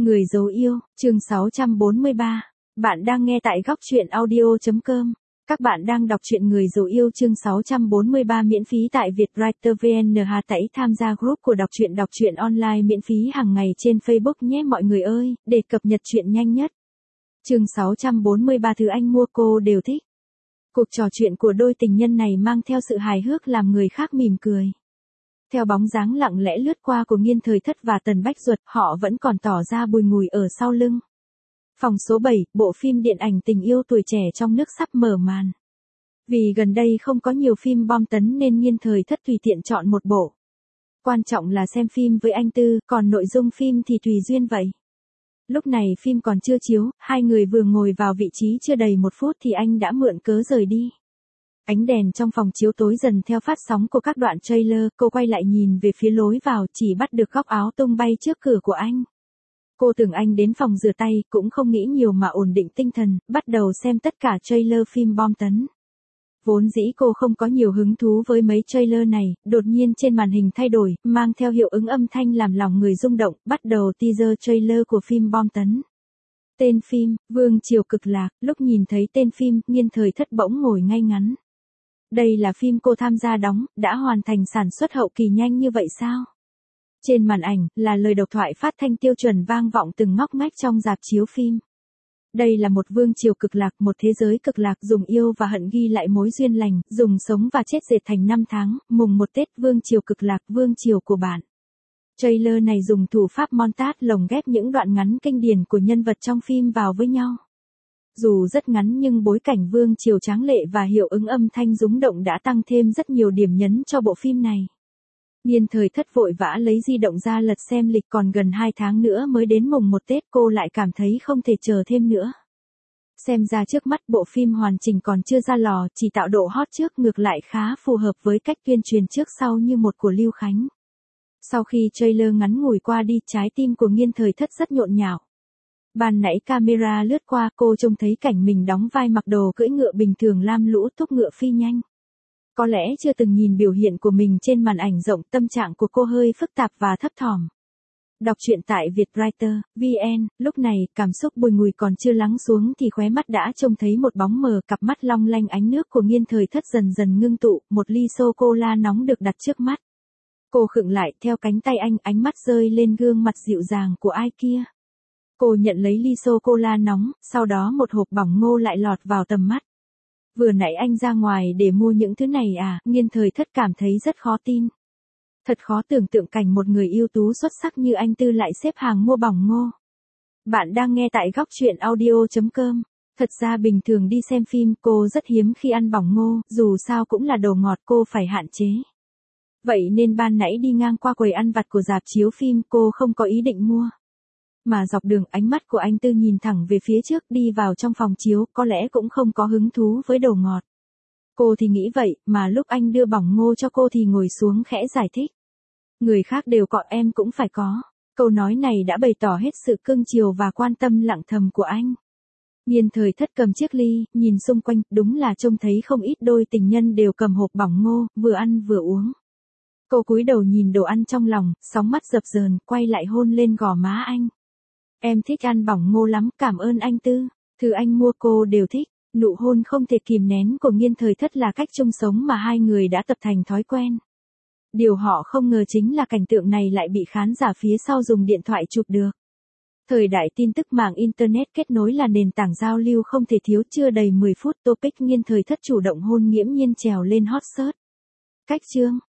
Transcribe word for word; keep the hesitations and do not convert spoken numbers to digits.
Người giấu yêu, chương sáu trăm bốn mươi ba. Bạn đang nghe tại góc truyện audio chấm com. Các bạn đang đọc truyện Người giấu yêu chương sáu trăm bốn mươi ba miễn phí tại Vietwriter vê en. Hà Tẩy tham gia group của đọc truyện đọc truyện online miễn phí hàng ngày trên Facebook nhé mọi người ơi, để cập nhật truyện nhanh nhất. Chương sáu trăm bốn mươi ba thứ anh mua cô đều thích. Cuộc trò chuyện của đôi tình nhân này mang theo sự hài hước làm người khác mỉm cười. Theo bóng dáng lặng lẽ lướt qua của Nghiên Thời Thất và Tần Bách Duật, họ vẫn còn tỏ ra bùi ngùi ở sau lưng. Phòng số bảy, bộ phim điện ảnh tình yêu tuổi trẻ trong nước sắp mở màn. Vì gần đây không có nhiều phim bom tấn nên Nghiên Thời Thất tùy tiện chọn một bộ. Quan trọng là xem phim với anh Tư, còn nội dung phim thì tùy duyên vậy. Lúc này phim còn chưa chiếu, hai người vừa ngồi vào vị trí chưa đầy một phút thì anh đã mượn cớ rời đi. Ánh đèn trong phòng chiếu tối dần theo phát sóng của các đoạn trailer, cô quay lại nhìn về phía lối vào, chỉ bắt được góc áo tung bay trước cửa của anh. Cô tưởng anh đến phòng rửa tay, cũng không nghĩ nhiều mà ổn định tinh thần, bắt đầu xem tất cả trailer phim bom tấn. Vốn dĩ cô không có nhiều hứng thú với mấy trailer này, đột nhiên trên màn hình thay đổi, mang theo hiệu ứng âm thanh làm lòng người rung động, bắt đầu teaser trailer của phim bom tấn. Tên phim, Vương Triều Cực Lạc, lúc nhìn thấy tên phim, Nghiên Thời Thất bỗng ngồi ngay ngắn. Đây là phim cô tham gia đóng, đã hoàn thành sản xuất hậu kỳ nhanh như vậy sao? Trên màn ảnh, là lời độc thoại phát thanh tiêu chuẩn vang vọng từng ngóc ngách trong rạp chiếu phim. Đây là một vương triều cực lạc, một thế giới cực lạc dùng yêu và hận ghi lại mối duyên lành, dùng sống và chết dệt thành năm tháng, mùng một Tết vương triều cực lạc, vương triều của bạn. Trailer này dùng thủ pháp montage lồng ghép những đoạn ngắn kinh điển của nhân vật trong phim vào với nhau. Dù rất ngắn nhưng bối cảnh vương triều tráng lệ và hiệu ứng âm thanh rúng động đã tăng thêm rất nhiều điểm nhấn cho bộ phim này. Nghiên Thời Thất vội vã lấy di động ra lật xem lịch, còn gần hai tháng nữa mới đến mùng một Tết, cô lại cảm thấy không thể chờ thêm nữa. Xem ra trước mắt bộ phim hoàn chỉnh còn chưa ra lò, chỉ tạo độ hot trước, ngược lại khá phù hợp với cách tuyên truyền trước sau như một của Lưu Khánh. Sau khi trailer ngắn ngủi qua đi, trái tim của Nghiên Thời Thất rất nhộn nhạo. Ban nãy camera lướt qua, cô trông thấy cảnh mình đóng vai mặc đồ cưỡi ngựa bình thường lam lũ thúc ngựa phi nhanh. Có lẽ chưa từng nhìn biểu hiện của mình trên màn ảnh rộng, tâm trạng của cô hơi phức tạp và thấp thỏm. Đọc truyện tại Vietwriter vê en, lúc này, cảm xúc bùi ngùi còn chưa lắng xuống thì khóe mắt đã trông thấy một bóng mờ, cặp mắt long lanh ánh nước của Nghiên Thời Thất dần dần ngưng tụ, một ly sô-cô-la nóng được đặt trước mắt. Cô khựng lại, theo cánh tay anh, ánh mắt rơi lên gương mặt dịu dàng của ai kia. Cô nhận lấy ly sô-cô-la nóng, sau đó một hộp bỏng ngô lại lọt vào tầm mắt. Vừa nãy anh ra ngoài để mua những thứ này à? Nghiên Thời Thất cảm thấy rất khó tin. Thật khó tưởng tượng cảnh một người ưu tú xuất sắc như anh Tư lại xếp hàng mua bỏng ngô. Bạn đang nghe tại góc truyện audio chấm com. Thật ra bình thường đi xem phim cô rất hiếm khi ăn bỏng ngô, dù sao cũng là đồ ngọt cô phải hạn chế. Vậy nên ban nãy đi ngang qua quầy ăn vặt của rạp chiếu phim cô không có ý định mua. Mà dọc đường ánh mắt của anh Tư nhìn thẳng về phía trước, đi vào trong phòng chiếu, có lẽ cũng không có hứng thú với đồ ngọt. Cô thì nghĩ vậy, mà lúc anh đưa bỏng ngô cho cô thì ngồi xuống khẽ giải thích. Người khác đều có, em cũng phải có. Câu nói này đã bày tỏ hết sự cưng chiều và quan tâm lặng thầm của anh. Nghiên Thời Thất cầm chiếc ly, nhìn xung quanh, đúng là trông thấy không ít đôi tình nhân đều cầm hộp bỏng ngô, vừa ăn vừa uống. Cô cúi đầu nhìn đồ ăn trong lòng, sóng mắt dập dờn, quay lại hôn lên gò má anh. Em thích ăn bỏng ngô lắm, cảm ơn anh Tư. Thứ anh mua cô đều thích. Nụ hôn không thể kìm nén của Nghiên Thời Thất là cách chung sống mà hai người đã tập thành thói quen. Điều họ không ngờ chính là cảnh tượng này lại bị khán giả phía sau dùng điện thoại chụp được. Thời đại tin tức mạng Internet kết nối là nền tảng giao lưu không thể thiếu, chưa đầy mười phút topic Nghiên Thời Thất chủ động hôn nghiễm nhiên trèo lên hot search. Cách chương,